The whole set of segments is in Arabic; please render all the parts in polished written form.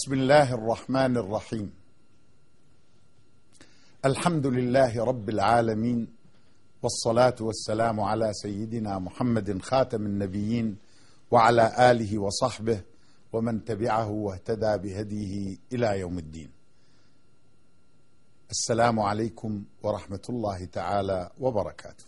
بسم الله الرحمن الرحيم. الحمد لله رب العالمين، والصلاة والسلام على سيدنا محمد خاتم النبيين وعلى آله وصحبه ومن تبعه واهتدى بهديه إلى يوم الدين. السلام عليكم ورحمة الله تعالى وبركاته.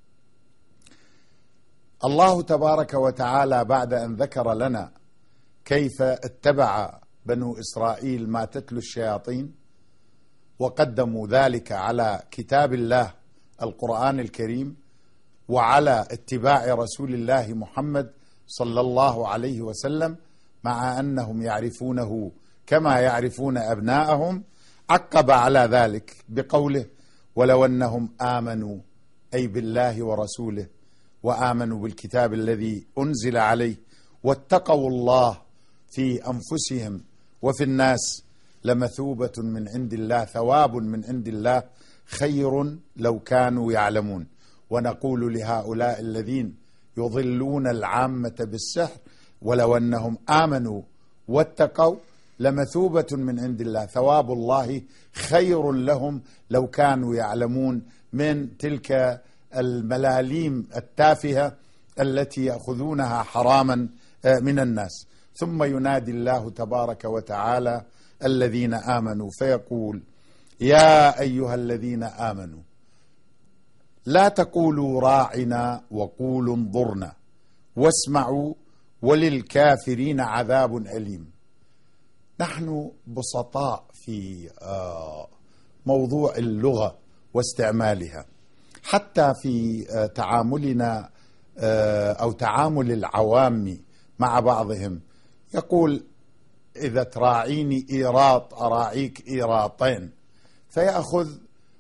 الله تبارك وتعالى بعد أن ذكر لنا كيف اتبع بنو إسرائيل ما تتلو الشياطين وقدموا ذلك على كتاب الله القرآن الكريم وعلى اتباع رسول الله محمد صلى الله عليه وسلم، مع أنهم يعرفونه كما يعرفون أبناءهم، عقب على ذلك بقوله: ولو أنهم آمنوا، أي بالله ورسوله، وآمنوا بالكتاب الذي أنزل عليه واتقوا الله في أنفسهم وفي الناس لمثوبة من عند الله، ثواب من عند الله خير لو كانوا يعلمون. ونقول لهؤلاء الذين يضلون العامة بالسحر: ولو أنهم آمنوا واتقوا لمثوبة من عند الله، ثواب الله خير لهم لو كانوا يعلمون، من تلك الملاليم التافهة التي يأخذونها حراما من الناس. ثم ينادي الله تبارك وتعالى الذين آمنوا فيقول: يا أيها الذين آمنوا لا تقولوا راعنا وقولوا انظرنا واسمعوا وللكافرين عذاب أليم. نحن بسطاء في موضوع اللغة واستعمالها، حتى في تعاملنا أو تعامل العوام مع بعضهم. يقول: إذا تراعيني إيراط أراعيك إيراطين، فيأخذ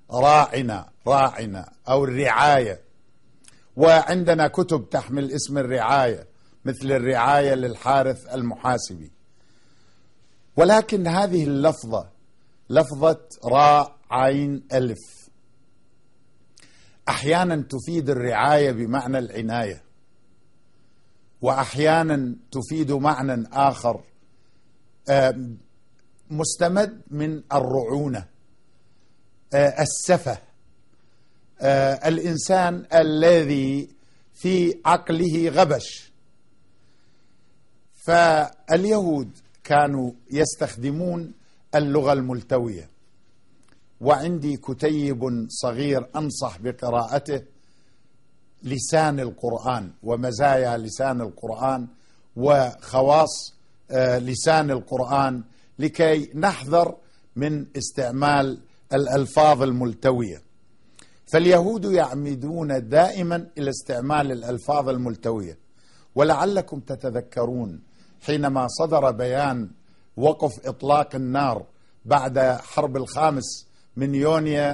راعنا أو الرعاية. وعندنا كتب تحمل اسم الرعاية، مثل الرعاية للحارث المحاسبي. ولكن هذه اللفظة، لفظة راء عين ألف، أحيانا تفيد الرعاية بمعنى العناية، وأحيانا تفيد معنى آخر مستمد من الرعونة، السفة، الإنسان الذي في عقله غبش. فاليهود كانوا يستخدمون اللغة الملتوية، وعندي كتيب صغير أنصح بقراءته، لسان القرآن ومزايا لسان القرآن وخواص لسان القرآن، لكي نحذر من استعمال الألفاظ الملتوية. فاليهود يعمدون دائما إلى استعمال الألفاظ الملتوية. ولعلكم تتذكرون حينما صدر بيان وقف إطلاق النار بعد حرب 5 يونيو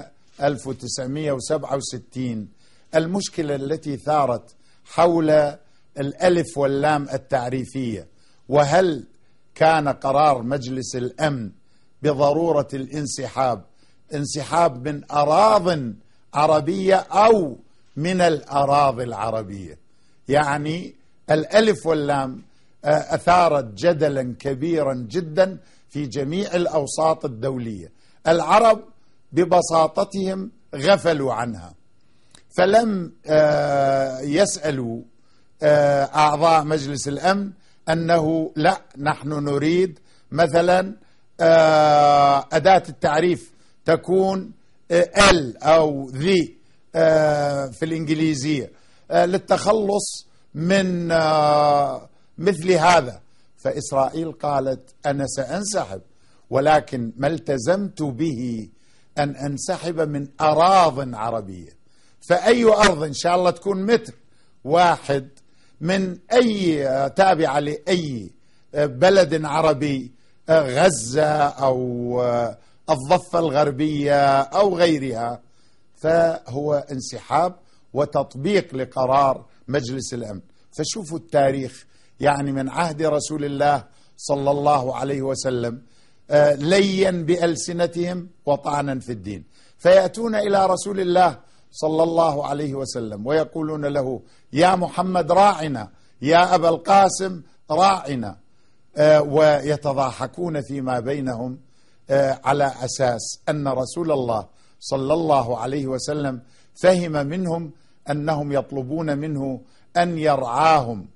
1967، المشكلة التي ثارت حول الألف واللام التعريفية، وهل كان قرار مجلس الأمن بضرورة انسحاب من أراضٍ عربية أو من الأراضي العربية. يعني الألف واللام أثارت جدلا كبيرا جدا في جميع الأوساط الدولية. العرب ببساطتهم غفلوا عنها، فلم يسألوا أعضاء مجلس الأمن أنه لا، نحن نريد مثلا أداة التعريف تكون ال أو ذي في الإنجليزية للتخلص من مثل هذا. فإسرائيل قالت: أنا سأنسحب، ولكن ما التزمت به أن أنسحب من أراضٍ عربية. فأي أرض إن شاء الله تكون متر واحد من أي تابعة لأي بلد عربي، غزة أو الضفة الغربية أو غيرها، فهو انسحاب وتطبيق لقرار مجلس الأمن. فشوفوا التاريخ، يعني من عهد رسول الله صلى الله عليه وسلم لين بألسنتهم وطعنا في الدين، فيأتون إلى رسول الله صلى الله عليه وسلم ويقولون له: يا محمد راعنا، يا أبا القاسم راعنا. ويتضاحكون فيما بينهم على أساس أن رسول الله صلى الله عليه وسلم فهم منهم أنهم يطلبون منه أن يرعاهم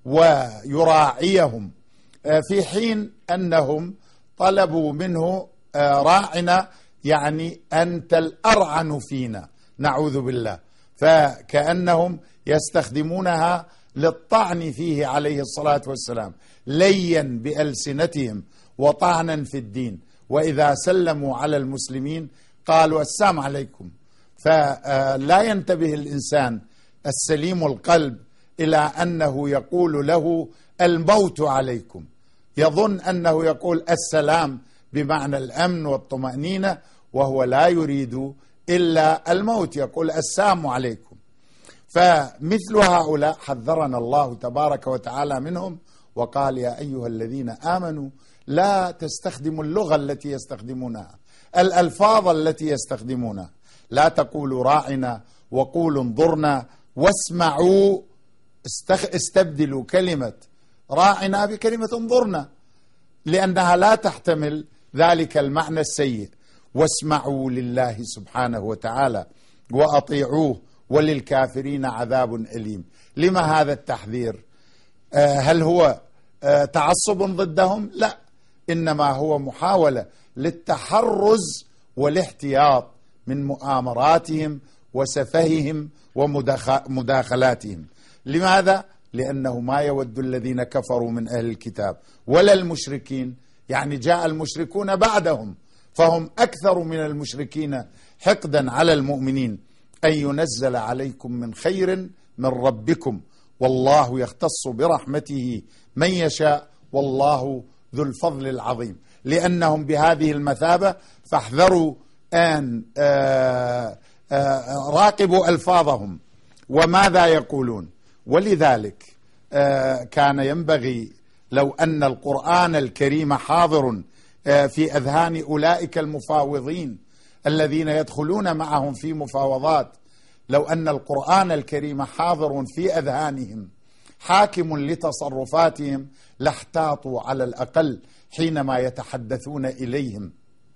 ويراعيهم، في حين أنهم طلبوا منه راعنا، يعني أنت الأرعن فينا، نعوذ بالله. فكأنهم يستخدمونها للطعن فيه عليه الصلاة والسلام، ليا بألسنتهم وطعنا في الدين، وإذا سلموا على المسلمين قالوا السلام عليكم. فلا ينتبه الإنسان السليم القلب إلى أنه يقول له الموت عليكم، يظن أنه يقول السلام بمعنى الأمن والطمأنينة، وهو لا يريد إلا الموت، يقول السلام عليكم. فمثل هؤلاء حذرنا الله تبارك وتعالى منهم، وقال يا أيها الذين آمنوا لا تستخدموا اللغة التي يستخدمونها، الألفاظ التي يستخدمونها، لا تقولوا راعنا وقولوا انظرنا واسمعوا، استبدلوا كلمة راعنا بكلمة انظرنا، لأنها لا تحتمل ذلك المعنى السيء. واسمعوا لله سبحانه وتعالى وأطيعوه وللكافرين عذاب أليم. لما هذا التحذير؟ هل هو تعصب ضدهم؟ لا، إنما هو محاولة للتحرز والاحتياط من مؤامراتهم وسفههم ومداخلاتهم. لماذا؟ لأنه ما يود الذين كفروا من أهل الكتاب ولا المشركين، يعني جاء المشركون بعدهم فهم أكثر من المشركين حقدا على المؤمنين، أن ينزل عليكم من خير من ربكم والله يختص برحمته من يشاء والله ذو الفضل العظيم. لأنهم بهذه المثابة فاحذروا أن راقبوا ألفاظهم وماذا يقولون. ولذلك كان ينبغي لو أن القرآن الكريم حاضر في أذهان أولئك المفاوضين الذين يدخلون معهم في مفاوضات، لو أن القرآن الكريم حاضر في أذهانهم حاكم لتصرفاتهم لاحتاطوا على الأقل حينما يتحدثون إليهم.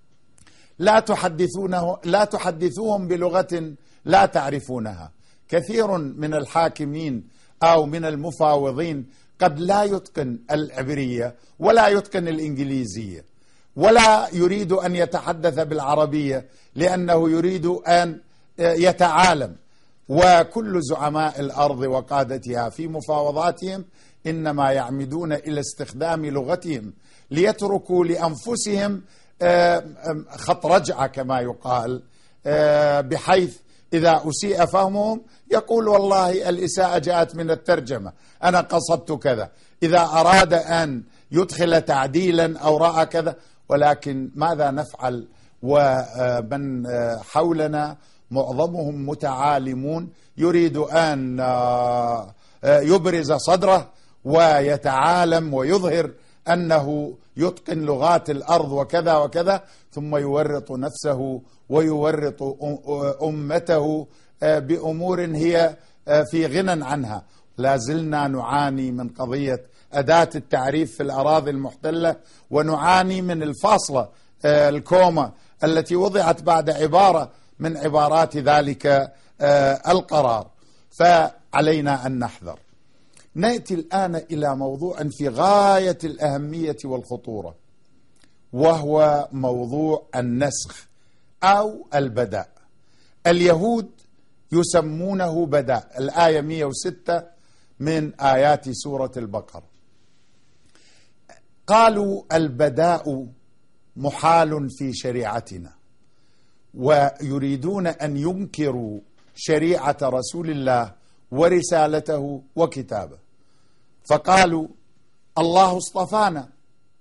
لا تحدثوهم بلغة لا تعرفونها. كثير من الحاكمين أو من المفاوضين قد لا يتقن العبرية ولا يتقن الإنجليزية ولا يريد أن يتحدث بالعربية، لأنه يريد أن يتعالم. وكل زعماء الأرض وقادتها في مفاوضاتهم إنما يعمدون إلى استخدام لغتهم ليتركوا لأنفسهم خط رجعة كما يقال، بحيث إذا أسيء فهمهم يقول والله الإساءة جاءت من الترجمة، أنا قصدت كذا، إذا أراد أن يدخل تعديلا أو رأى كذا. ولكن ماذا نفعل ومن حولنا معظمهم متعالمون، يريد أن يبرز صدره ويتعالم ويظهر أنه يتقن لغات الأرض وكذا وكذا، ثم يورط نفسه ويورط أمته بأمور هي في غنى عنها. لا زلنا نعاني من قضية أداة التعريف في الأراضي المحتلة، ونعاني من الفاصلة الكومة التي وضعت بعد عبارة من عبارات ذلك القرار. فعلينا أن نحذر. نأتي الآن إلى موضوع في غاية الأهمية والخطورة، وهو موضوع النسخ أو البداء. اليهود يسمونه بداء، الآية 106 من آيات سورة البقرة. قالوا البداء محال في شريعتنا، ويريدون أن ينكروا شريعة رسول الله ورسالته وكتابه. فقالوا الله اصطفانا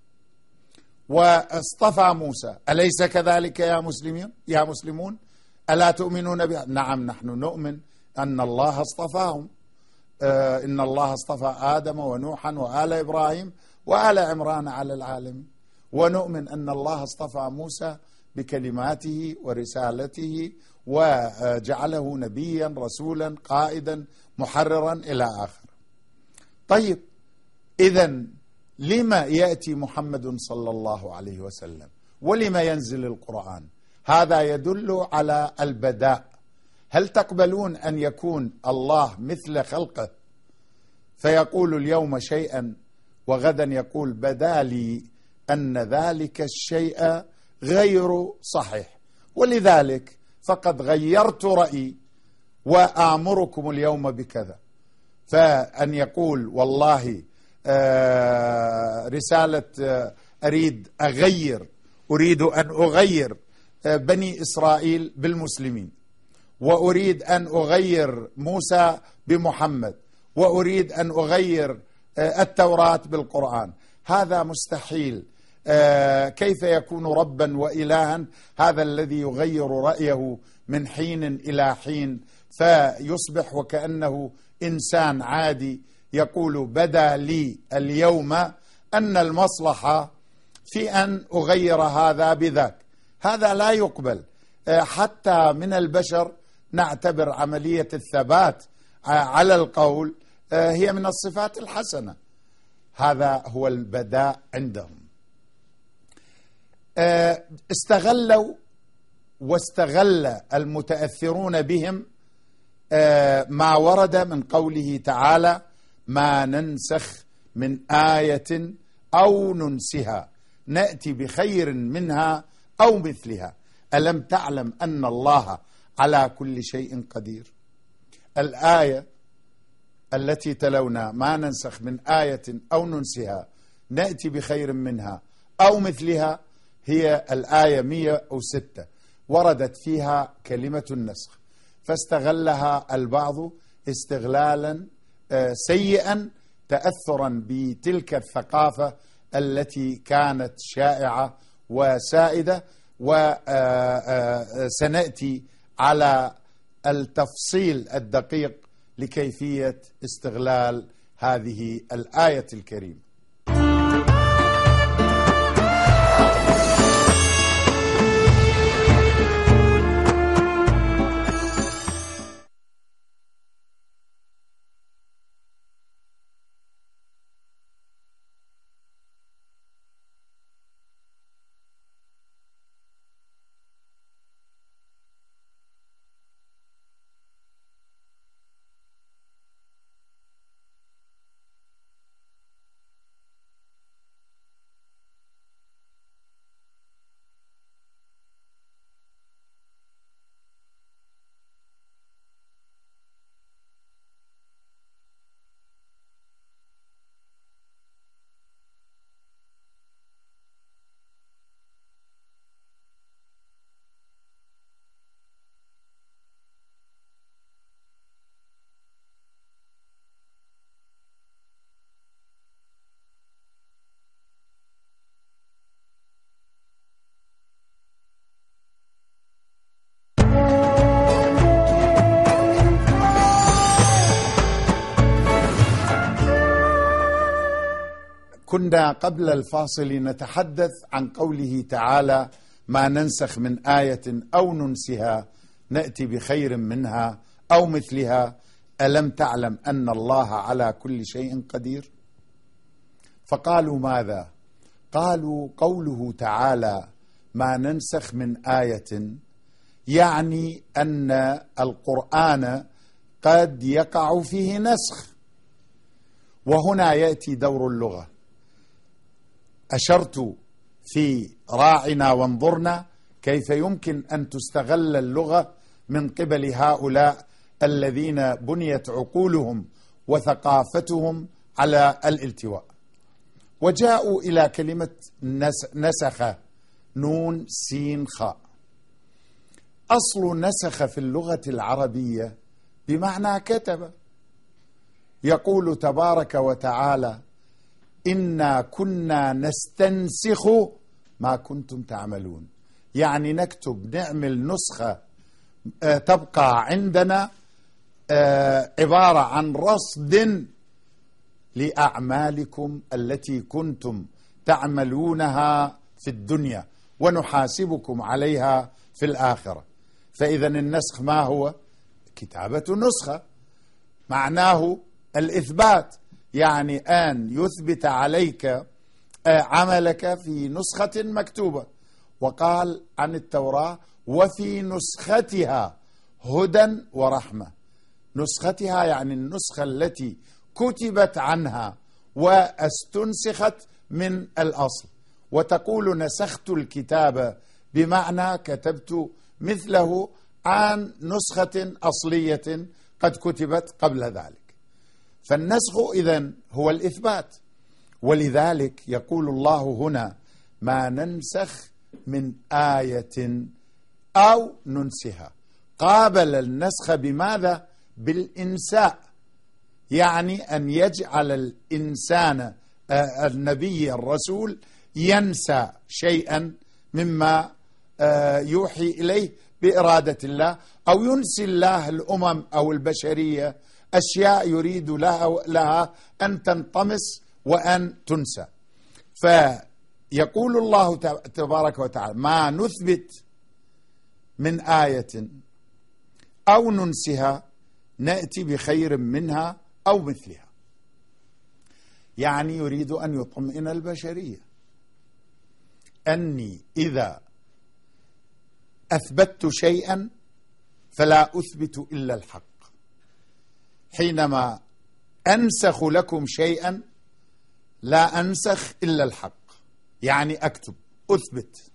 واصطفى موسى، أليس كذلك يا مسلمون؟ ألا تؤمنون بها؟ نعم، نحن نؤمن أن الله اصطفاهم، إن الله اصطفى آدم ونوحا وآل إبراهيم وآل عمران على العالمين، ونؤمن أن الله اصطفى موسى بكلماته ورسالته وجعله نبيا رسولا قائدا محررا إلى آخر. طيب، إذن لما يأتي محمد صلى الله عليه وسلم ولما ينزل القرآن؟ هذا يدل على البداء. هل تقبلون أن يكون الله مثل خلقه فيقول اليوم شيئا وغدا يقول بدا لي أن ذلك الشيء غير صحيح، ولذلك فقد غيرت رأيي وآمركم اليوم بكذا؟ فأن يقول والله رسالة أريد أن أغير بني إسرائيل بالمسلمين، وأريد أن أغير موسى بمحمد، وأريد أن أغير التوراة بالقرآن، هذا مستحيل. كيف يكون ربا وإلها هذا الذي يغير رأيه من حين إلى حين فيصبح وكأنه إنسان عادي يقول بدا لي اليوم أن المصلحة في أن أغير هذا بذاك؟ هذا لا يقبل. حتى من البشر نعتبر عملية الثبات على القول هي من الصفات الحسنة. هذا هو البداء عندهم. استغلوا واستغل المتأثرون بهم ما ورد من قوله تعالى ما ننسخ من آية أو ننسها نأتي بخير منها أو مثلها ألم تعلم أن الله على كل شيء قدير. الآية التي تلونا ما ننسخ من آية أو ننسها نأتي بخير منها أو مثلها هي الآية 106 وردت فيها كلمة النسخ، فاستغلها البعض استغلالا سيئا تأثرا بتلك الثقافة التي كانت شائعة وسائدة. وسنأتي على التفصيل الدقيق لكيفية استغلال هذه الآية الكريمة. كنا قبل الفاصل نتحدث عن قوله تعالى ما ننسخ من آية أو ننسها نأتي بخير منها أو مثلها ألم تعلم أن الله على كل شيء قدير. فقالوا ماذا؟ قالوا قوله تعالى ما ننسخ من آية يعني أن القرآن قد يقع فيه نسخ، وهنا يأتي دور اللغة. أشرت في راعنا وانظرنا كيف يمكن أن تستغل اللغة من قبل هؤلاء الذين بنيت عقولهم وثقافتهم على الالتواء، وجاءوا إلى كلمة نسخ نون سين خاء. أصل نسخ في اللغة العربية بمعنى كتب. يقول تبارك وتعالى إنا كنا نستنسخ ما كنتم تعملون، يعني نكتب نعمل نسخة تبقى عندنا عبارة عن رصد لأعمالكم التي كنتم تعملونها في الدنيا ونحاسبكم عليها في الآخرة. فإذا النسخ ما هو؟ كتابة نسخة، معناه الإثبات. يعني أن يثبت عليك عملك في نسخة مكتوبة. وقال عن التوراة: وفي نسختها هدى ورحمة. نسختها يعني النسخة التي كتبت عنها واستنسخت من الأصل. وتقول نسخت الكتاب بمعنى كتبت مثله عن نسخة أصلية قد كتبت قبل ذلك. فالنسخ إذن هو الإثبات. ولذلك يقول الله هنا: ما ننسخ من آية أو ننسها. قابل النسخ بماذا؟ بالإنساء، يعني أن يجعل الإنسان النبي الرسول ينسى شيئا مما يوحي إليه بإرادة الله، أو ينسي الله الأمم أو البشرية أشياء يريد لها أن تنطمس وأن تنسى. فيقول الله تبارك وتعالى: ما نثبت من آية أو ننسها نأتي بخير منها أو مثلها. يعني يريد أن يطمئن البشرية أني إذا أثبتت شيئا فلا أثبت إلا الحق. حينما أنسخ لكم شيئا لا أنسخ إلا الحق، يعني أكتب أثبت.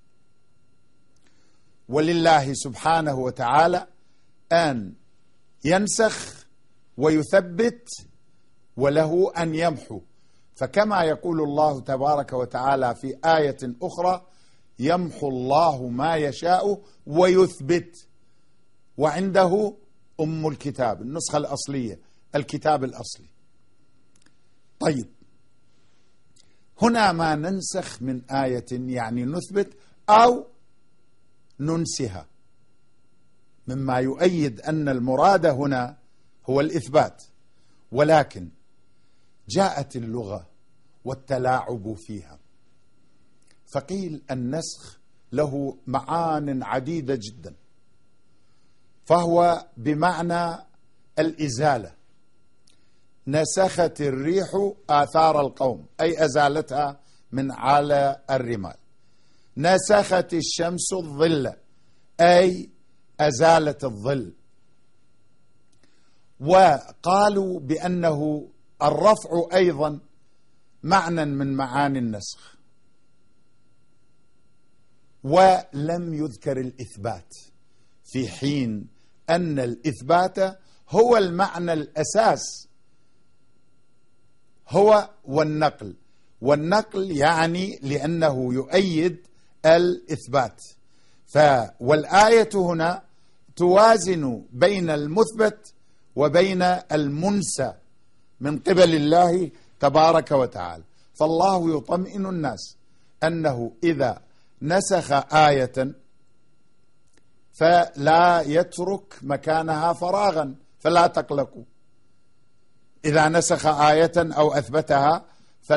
ولله سبحانه وتعالى أن ينسخ ويثبت، وله أن يمحو. فكما يقول الله تبارك وتعالى في آية أخرى: يمحو الله ما يشاء ويثبت وعنده أم الكتاب، النسخة الأصلية، الكتاب الأصلي. طيب، هنا ما ننسخ من آية يعني نثبت أو ننسها، مما يؤيد أن المراد هنا هو الإثبات. ولكن جاءت اللغة والتلاعب فيها، فقيل النسخ له معان عديدة جدا، فهو بمعنى الإزالة. نسخت الريح آثار القوم، أي أزالتها من على الرمال. نسخت الشمس الظل، أي أزالت الظل. وقالوا بأنه الرفع أيضا معنى من معاني النسخ. ولم يذكر الإثبات، في حين أن الإثبات هو المعنى الأساس، هو والنقل. والنقل يعني لأنه يؤيد الإثبات. والآية هنا توازن بين المثبت وبين المنسى من قبل الله تبارك وتعالى. فالله يطمئن الناس أنه إذا نسخ آية فلا يترك مكانها فراغا، فلا تقلقوا. إذا نسخ آية أو أثبتها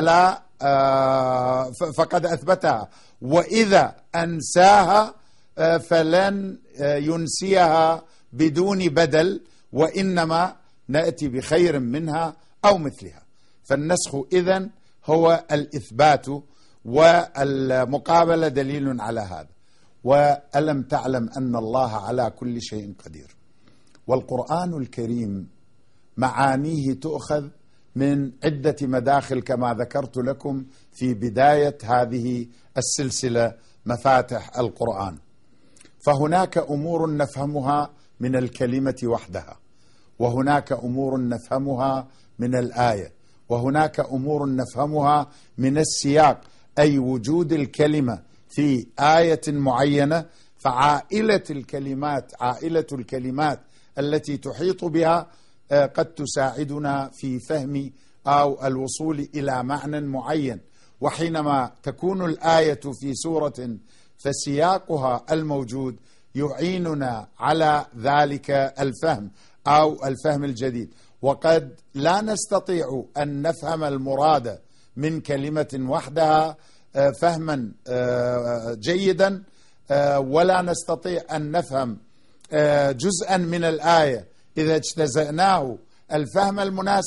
فقد أثبتها، وإذا أنساها فلن ينسيها بدون بدل، وإنما نأتي بخير منها أو مثلها. فالنسخ إذن هو الإثبات، والمقابلة دليل على هذا. وألم تعلم أن الله على كل شيء قدير. والقرآن الكريم معانيه تؤخذ من عدة مداخل كما ذكرت لكم في بداية هذه السلسلة مفاتح القرآن. فهناك أمور نفهمها من الكلمة وحدها، وهناك أمور نفهمها من الآية، وهناك أمور نفهمها من السياق، أي وجود الكلمة في آية معينة. فعائلة الكلمات التي تحيط بها قد تساعدنا في فهم أو الوصول إلى معنى معين. وحينما تكون الآية في سورة فسياقها الموجود يعيننا على ذلك الفهم أو الفهم الجديد. وقد لا نستطيع أن نفهم المراد من كلمة وحدها فهما جيدا، ولا نستطيع أن نفهم جزءا من الآية إذا اجتزأناه الفهم المناسب،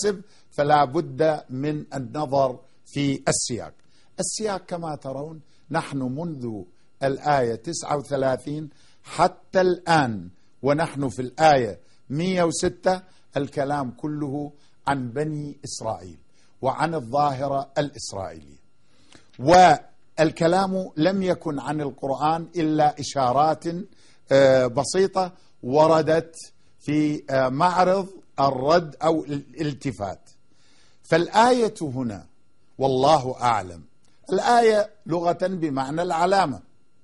فلا بد من النظر في السياق. السياق كما ترون نحن منذ الآية 39 حتى الآن ونحن في الآية 106 الكلام كله عن بني إسرائيل وعن الظاهرة الإسرائيلية، والكلام لم يكن عن القرآن إلا إشارات بسيطة وردت في معرض الرد أو الالتفات. فالآية هنا والله أعلم، الآية لغة بمعنى العلامة،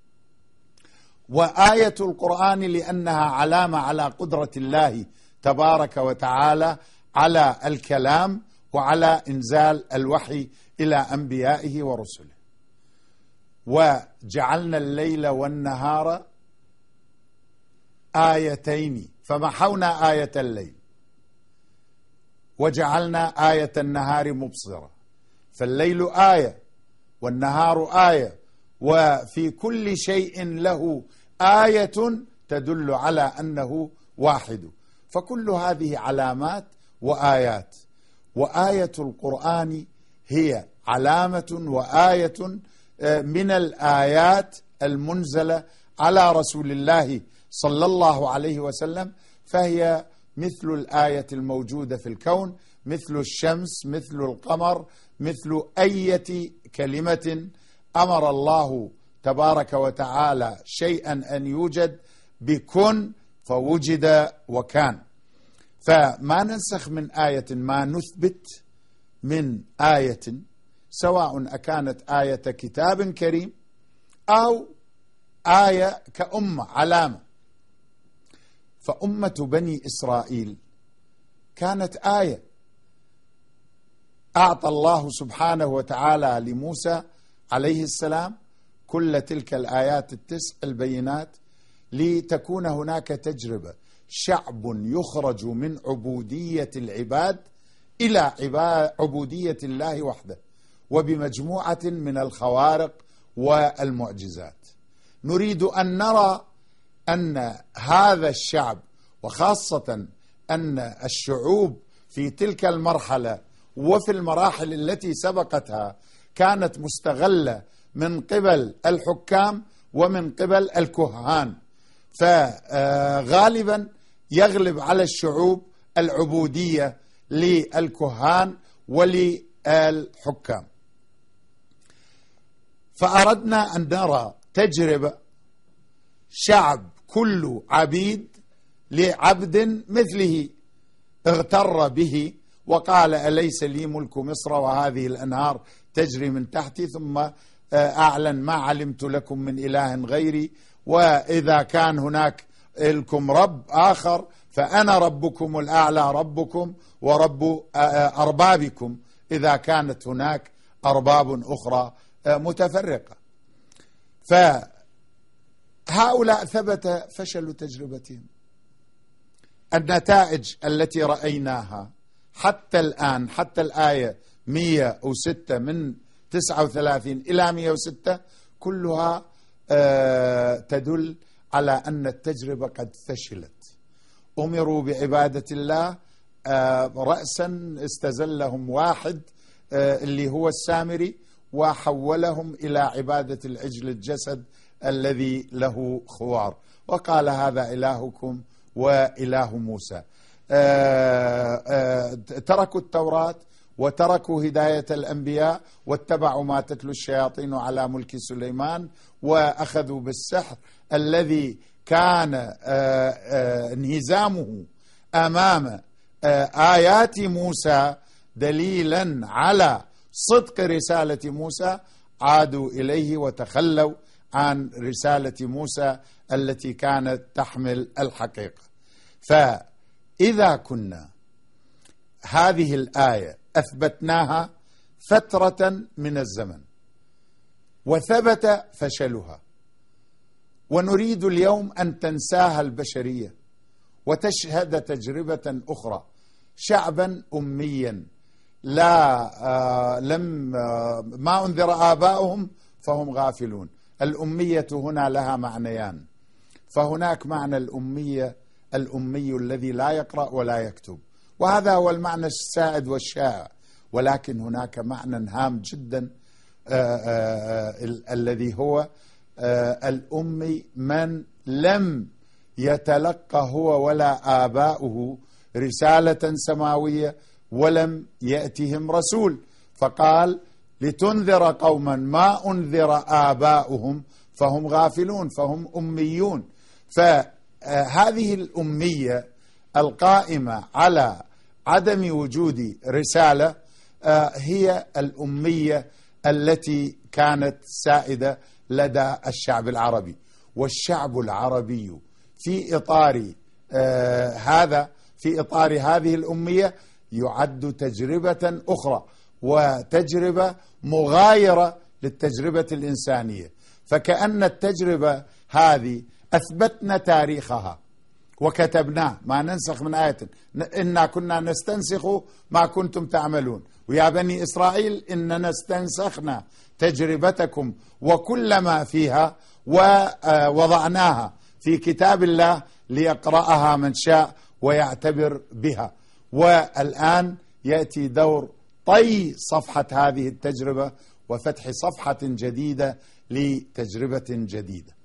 وآية القرآن لأنها علامة على قدرة الله تبارك وتعالى على الكلام وعلى إنزال الوحي إلى أنبيائه ورسله. وجعلنا الليل والنهار آيتين فمحونا آية الليل وجعلنا آية النهار مبصرة، فالليل آية والنهار آية، وفي كل شيء له آية تدل على أنه واحد، فكل هذه علامات وآيات. وآية القرآن هي علامة وآية من الآيات المنزلة على رسول الله صلى الله عليه وسلم، فهي مثل الآية الموجودة في الكون، مثل الشمس، مثل القمر، مثل أي كلمة أمر الله تبارك وتعالى شيئا أن يوجد بكن فوجد وكان. فما ننسخ من آية، ما نثبت من آية سواء أكانت آية كتاب كريم أو آية كأمة علامة. فأمة بني إسرائيل كانت آية أعطى الله سبحانه وتعالى لموسى عليه السلام كل تلك الآيات التسع البينات لتكون هناك تجربة، شعب يخرج من عبودية العباد إلى عبودية الله وحده، وبمجموعة من الخوارق والمعجزات. نريد أن نرى أن هذا الشعب، وخاصة أن الشعوب في تلك المرحلة وفي المراحل التي سبقتها كانت مستغلة من قبل الحكام ومن قبل الكهان، فغالبا يغلب على الشعوب العبودية للكهان وللحكام. فأردنا أن نرى تجربة شعب كله عبيد لعبد مثله اغتر به وقال أليس لي ملك مصر وهذه الأنهار تجري من تحتي، ثم أعلن ما علمت لكم من إله غيري، وإذا كان هناك لكم رب آخر فأنا ربكم الأعلى، ربكم ورب أربابكم، إذا كانت هناك أرباب أخرى متفرقة. فهؤلاء ثبت فشل تجربتهم. النتائج التي رأيناها حتى الآن، حتى الآية 106 من 39 إلى 106 كلها تدل على أن التجربة قد فشلت. أمروا بعبادة الله، رأسا استزلهم واحد اللي هو السامري وحولهم إلى عبادة العجل الجسد الذي له خوار، وقال هذا إلهكم وإله موسى. تركوا التوراة وتركوا هداية الأنبياء واتبعوا ما تتلو الشياطين على ملك سليمان، وأخذوا بالسحر الذي كان انهزامه أمام آيات موسى دليلا على صدق رسالة موسى. عادوا إليه وتخلوا عن رسالة موسى التي كانت تحمل الحقيقة. فإذا كنا هذه الآية أثبتناها فترة من الزمن وثبت فشلها، ونريد اليوم أن تنساها البشرية وتشهد تجربة أخرى، شعبا أميا ما أنذر آباؤهم فهم غافلون. الأمية هنا لها معنيان، فهناك معنى الأمية الأمي الذي لا يقرأ ولا يكتب، وهذا هو المعنى السائد والشائع. ولكن هناك معنى هام جدا الذي هو الأمي من لم يتلقى هو ولا آباؤه رسالة سماوية ولم يأتهم رسول، فقال لتنذر قوما ما أنذر آباؤهم فهم غافلون، فهم أميون. فهذه الأمية القائمة على عدم وجود رسالة هي الأمية التي كانت سائدة لدى الشعب العربي. والشعب العربي في إطار في إطار هذه الأمية يعد تجربة أخرى، وتجربة مغايرة للتجربة الإنسانية. فكأن التجربة هذه أثبتنا تاريخها وكتبناه، ما ننسخ من آية، إنا كنا نستنسخ ما كنتم تعملون، ويا بني إسرائيل إننا استنسخنا تجربتكم وكل ما فيها ووضعناها في كتاب الله ليقرأها من شاء ويعتبر بها. والآن يأتي دور طي صفحة هذه التجربة وفتح صفحة جديدة لتجربة جديدة.